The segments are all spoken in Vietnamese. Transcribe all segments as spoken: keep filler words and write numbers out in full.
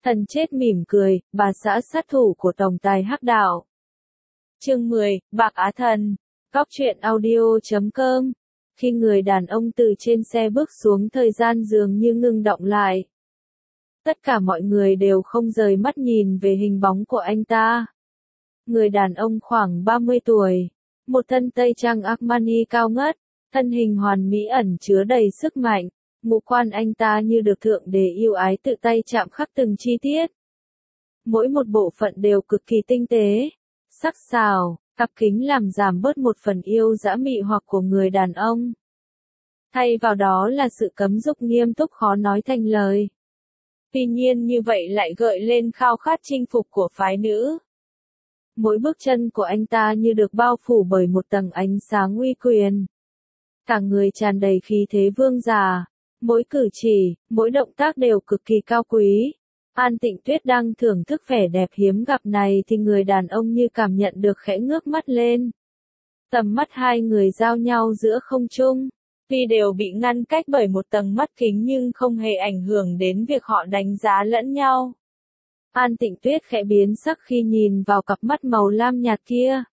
Thần chết mỉm cười, bà xã sát thủ của tổng tài hắc đạo. Chương mười, Bạc Á Thần. Góc truyện audio chấm com. Khi người đàn ông từ trên xe bước xuống, thời gian dường như ngưng động lại. Tất cả mọi người đều không rời mắt nhìn về hình bóng của anh ta. Người đàn ông khoảng ba mươi tuổi, một thân tây trang Armani cao ngất, thân hình hoàn mỹ ẩn chứa đầy sức mạnh, ngũ quan anh ta như được thượng đế yêu ái tự tay chạm khắc từng chi tiết. Mỗi một bộ phận đều cực kỳ tinh tế, sắc sảo, cặp kính làm giảm bớt một phần yêu dã mị hoặc của người đàn ông. Thay vào đó là sự cấm dục nghiêm túc khó nói thành lời. Tuy nhiên như vậy lại gợi lên khao khát chinh phục của phái nữ. Mỗi bước chân của anh ta như được bao phủ bởi một tầng ánh sáng uy quyền. Cả người tràn đầy khí thế vương giả, mỗi cử chỉ, mỗi động tác đều cực kỳ cao quý. An Tịnh Tuyết đang thưởng thức vẻ đẹp hiếm gặp này thì người đàn ông như cảm nhận được khẽ ngước mắt lên. Tầm mắt hai người giao nhau giữa không trung. Tuy đều bị ngăn cách bởi một tầng mắt kính nhưng không hề ảnh hưởng đến việc họ đánh giá lẫn nhau. An Tịnh Tuyết khẽ biến sắc khi nhìn vào cặp mắt màu lam nhạt kia.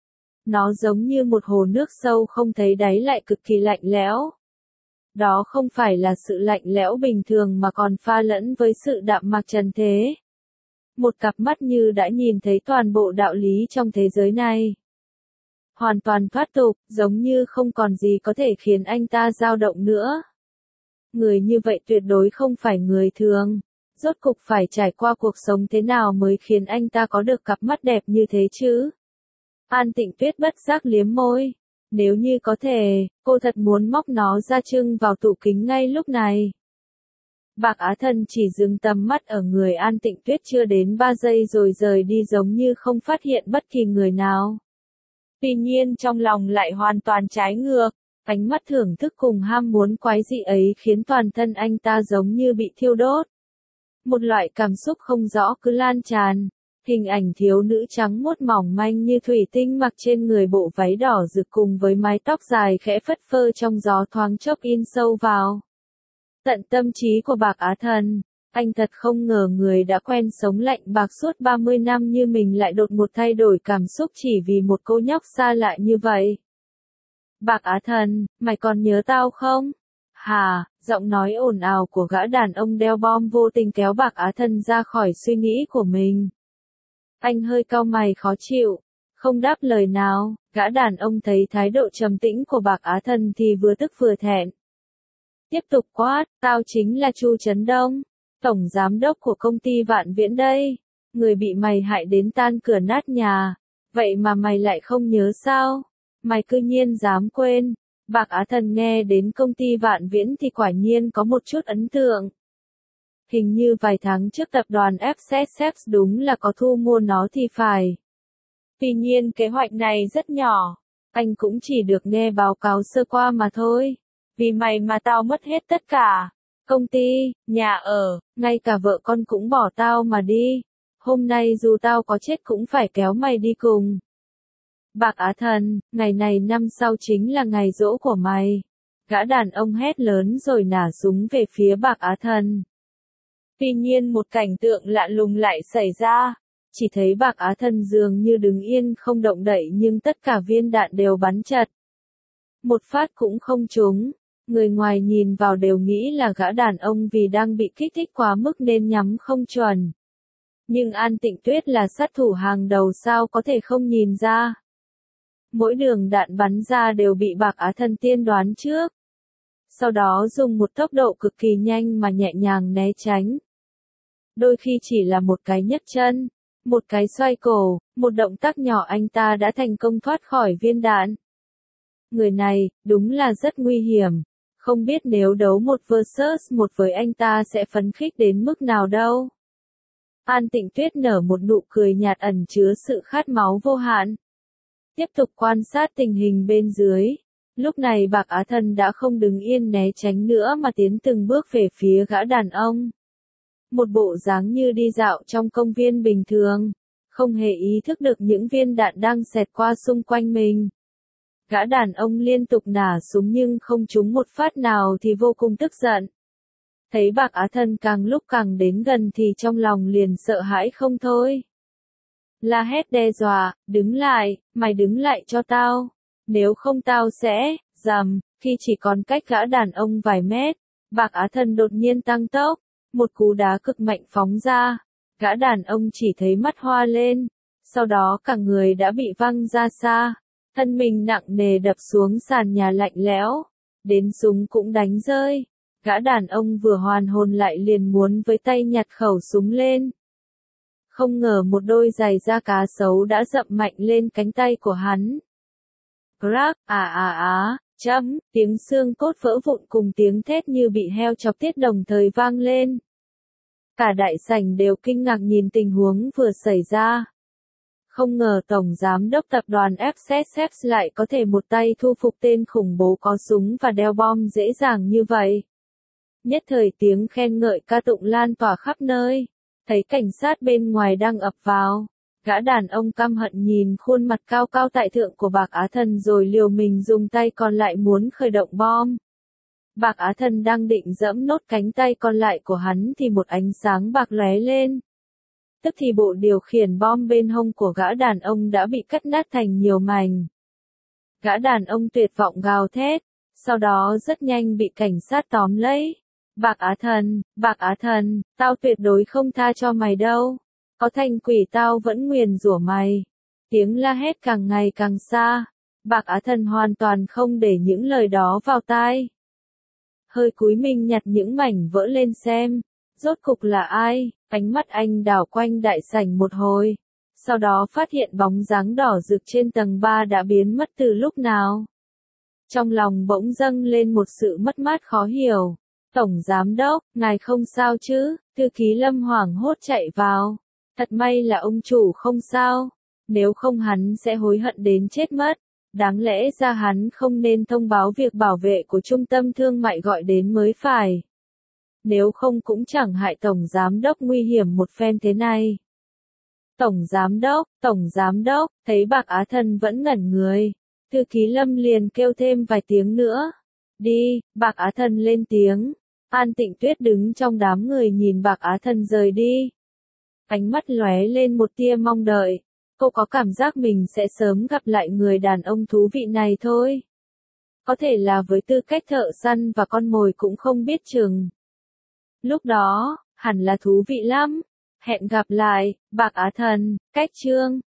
Nó giống như một hồ nước sâu không thấy đáy lại cực kỳ lạnh lẽo. Đó không phải là sự lạnh lẽo bình thường mà còn pha lẫn với sự đạm mạc trần thế. Một cặp mắt như đã nhìn thấy toàn bộ đạo lý trong thế giới này. Hoàn toàn thoát tục, giống như không còn gì có thể khiến anh ta dao động nữa. Người như vậy tuyệt đối không phải người thường. Rốt cục phải trải qua cuộc sống thế nào mới khiến anh ta có được cặp mắt đẹp như thế chứ? An Tịnh Tuyết bất giác liếm môi. Nếu như có thể, cô thật muốn móc nó ra trưng vào tủ kính ngay lúc này. Bạc Á Thần chỉ dừng tầm mắt ở người An Tịnh Tuyết chưa đến ba giây rồi rời đi giống như không phát hiện bất kỳ người nào. Tuy nhiên trong lòng lại hoàn toàn trái ngược, ánh mắt thưởng thức cùng ham muốn quái dị ấy khiến toàn thân anh ta giống như bị thiêu đốt. Một loại cảm xúc không rõ cứ lan tràn. Hình ảnh thiếu nữ trắng muốt mỏng manh như thủy tinh mặc trên người bộ váy đỏ rực cùng với mái tóc dài khẽ phất phơ trong gió thoáng chốc in sâu vào tận tâm trí của Bạc Á Thần. Anh thật không ngờ người đã quen sống lạnh bạc suốt ba mươi năm như mình lại đột ngột thay đổi cảm xúc chỉ vì một cô nhóc xa lạ như vậy. Bạc Á Thần, mày còn nhớ tao không? Hà, giọng nói ồn ào của gã đàn ông đeo bom vô tình kéo Bạc Á Thần ra khỏi suy nghĩ của mình. Anh hơi cau mày khó chịu, không đáp lời nào. Gã đàn ông thấy thái độ trầm tĩnh của Bạc Á Thần thì vừa tức vừa thẹn. Tiếp tục quát, tao chính là Chu Trấn Đông, tổng giám đốc của công ty Vạn Viễn đây. Người bị mày hại đến tan cửa nát nhà, vậy mà mày lại không nhớ sao? Mày cư nhiên dám quên. Bạc Á Thần nghe đến công ty Vạn Viễn thì quả nhiên có một chút ấn tượng. Hình như vài tháng trước tập đoàn ép ét ép đúng là có thu mua nó thì phải. Tuy nhiên kế hoạch này rất nhỏ, anh cũng chỉ được nghe báo cáo sơ qua mà thôi. Vì mày mà tao mất hết tất cả. Công ty, nhà ở, ngay cả vợ con cũng bỏ tao mà đi. Hôm nay dù tao có chết cũng phải kéo mày đi cùng. Bạc Á Thần, ngày này năm sau chính là ngày giỗ của mày. Gã đàn ông hét lớn rồi nả súng về phía Bạc Á Thần. Tuy nhiên một cảnh tượng lạ lùng lại xảy ra. Chỉ thấy Bạc Á Thần dường như đứng yên không động đậy nhưng tất cả viên đạn đều bắn chật. Một phát cũng không trúng. Người ngoài nhìn vào đều nghĩ là gã đàn ông vì đang bị kích thích quá mức nên nhắm không chuẩn. Nhưng An Tịnh Tuyết là sát thủ hàng đầu sao có thể không nhìn ra. Mỗi đường đạn bắn ra đều bị Bạc Á Thần tiên đoán trước. Sau đó dùng một tốc độ cực kỳ nhanh mà nhẹ nhàng né tránh. Đôi khi chỉ là một cái nhấc chân, một cái xoay cổ, một động tác nhỏ anh ta đã thành công thoát khỏi viên đạn. Người này, đúng là rất nguy hiểm. Không biết nếu đấu một versus một với anh ta sẽ phấn khích đến mức nào đâu. An Tịnh Tuyết nở một nụ cười nhạt ẩn chứa sự khát máu vô hạn. Tiếp tục quan sát tình hình bên dưới. Lúc này Bạc Á Thần đã không đứng yên né tránh nữa mà tiến từng bước về phía gã đàn ông. Một bộ dáng như đi dạo trong công viên bình thường, không hề ý thức được những viên đạn đang xẹt qua xung quanh mình. Gã đàn ông liên tục nả súng nhưng không trúng một phát nào thì vô cùng tức giận. Thấy Bạc Á Thần càng lúc càng đến gần thì trong lòng liền sợ hãi không thôi. La hét đe dọa, đứng lại, mày đứng lại cho tao. Nếu không tao sẽ, rầm, khi chỉ còn cách gã đàn ông vài mét. Bạc Á Thần đột nhiên tăng tốc, một cú đá cực mạnh phóng ra. Gã đàn ông chỉ thấy mắt hoa lên, sau đó cả người đã bị văng ra xa. Thân mình nặng nề đập xuống sàn nhà lạnh lẽo, đến súng cũng đánh rơi. Gã đàn ông vừa hoàn hồn lại liền muốn với tay nhặt khẩu súng lên. Không ngờ một đôi giày da cá sấu đã dậm mạnh lên cánh tay của hắn. Crack, à à á, chấm, tiếng xương cốt vỡ vụn cùng tiếng thét như bị heo chọc tiết đồng thời vang lên. Cả đại sảnh đều kinh ngạc nhìn tình huống vừa xảy ra. Không ngờ Tổng Giám đốc tập đoàn ép ét ép lại có thể một tay thu phục tên khủng bố có súng và đeo bom dễ dàng như vậy. Nhất thời tiếng khen ngợi ca tụng lan tỏa khắp nơi. Thấy cảnh sát bên ngoài đang ập vào. Gã đàn ông căm hận nhìn khuôn mặt cao cao tại thượng của Bạc Á Thần rồi liều mình dùng tay còn lại muốn khởi động bom. Bạc Á Thần đang định giẫm nốt cánh tay còn lại của hắn thì một ánh sáng bạc lóe lên. Tức thì bộ điều khiển bom bên hông của gã đàn ông đã bị cắt nát thành nhiều mảnh. Gã đàn ông tuyệt vọng gào thét, sau đó rất nhanh bị cảnh sát tóm lấy. Bạc Á Thần, Bạc Á Thần, tao tuyệt đối không tha cho mày đâu. Có thành quỷ tao vẫn nguyền rủa mày. Tiếng la hét càng ngày càng xa. Bạc Á Thần hoàn toàn không để những lời đó vào tai. Hơi cúi mình nhặt những mảnh vỡ lên xem. Rốt cục là ai? Ánh mắt anh đảo quanh đại sảnh một hồi. Sau đó phát hiện bóng dáng đỏ rực trên tầng ba đã biến mất từ lúc nào. Trong lòng bỗng dâng lên một sự mất mát khó hiểu. Tổng Giám đốc, ngài không sao chứ? Thư ký Lâm hoảng hốt chạy vào. Thật may là ông chủ không sao. Nếu không hắn sẽ hối hận đến chết mất. Đáng lẽ ra hắn không nên thông báo việc bảo vệ của trung tâm thương mại gọi đến mới phải. Nếu không cũng chẳng hại Tổng Giám đốc nguy hiểm một phen thế này. Tổng Giám đốc, Tổng Giám đốc, thấy Bạc Á Thần vẫn ngẩn người. Thư ký Lâm liền kêu thêm vài tiếng nữa. Đi, Bạc Á Thần lên tiếng. An Tịnh Tuyết đứng trong đám người nhìn Bạc Á Thần rời đi. Ánh mắt lóe lên một tia mong đợi. Cô có cảm giác mình sẽ sớm gặp lại người đàn ông thú vị này thôi. Có thể là với tư cách thợ săn và con mồi cũng không biết chừng. Lúc đó, hẳn là thú vị lắm. Hẹn gặp lại, Bạc Á Thần, cách chương.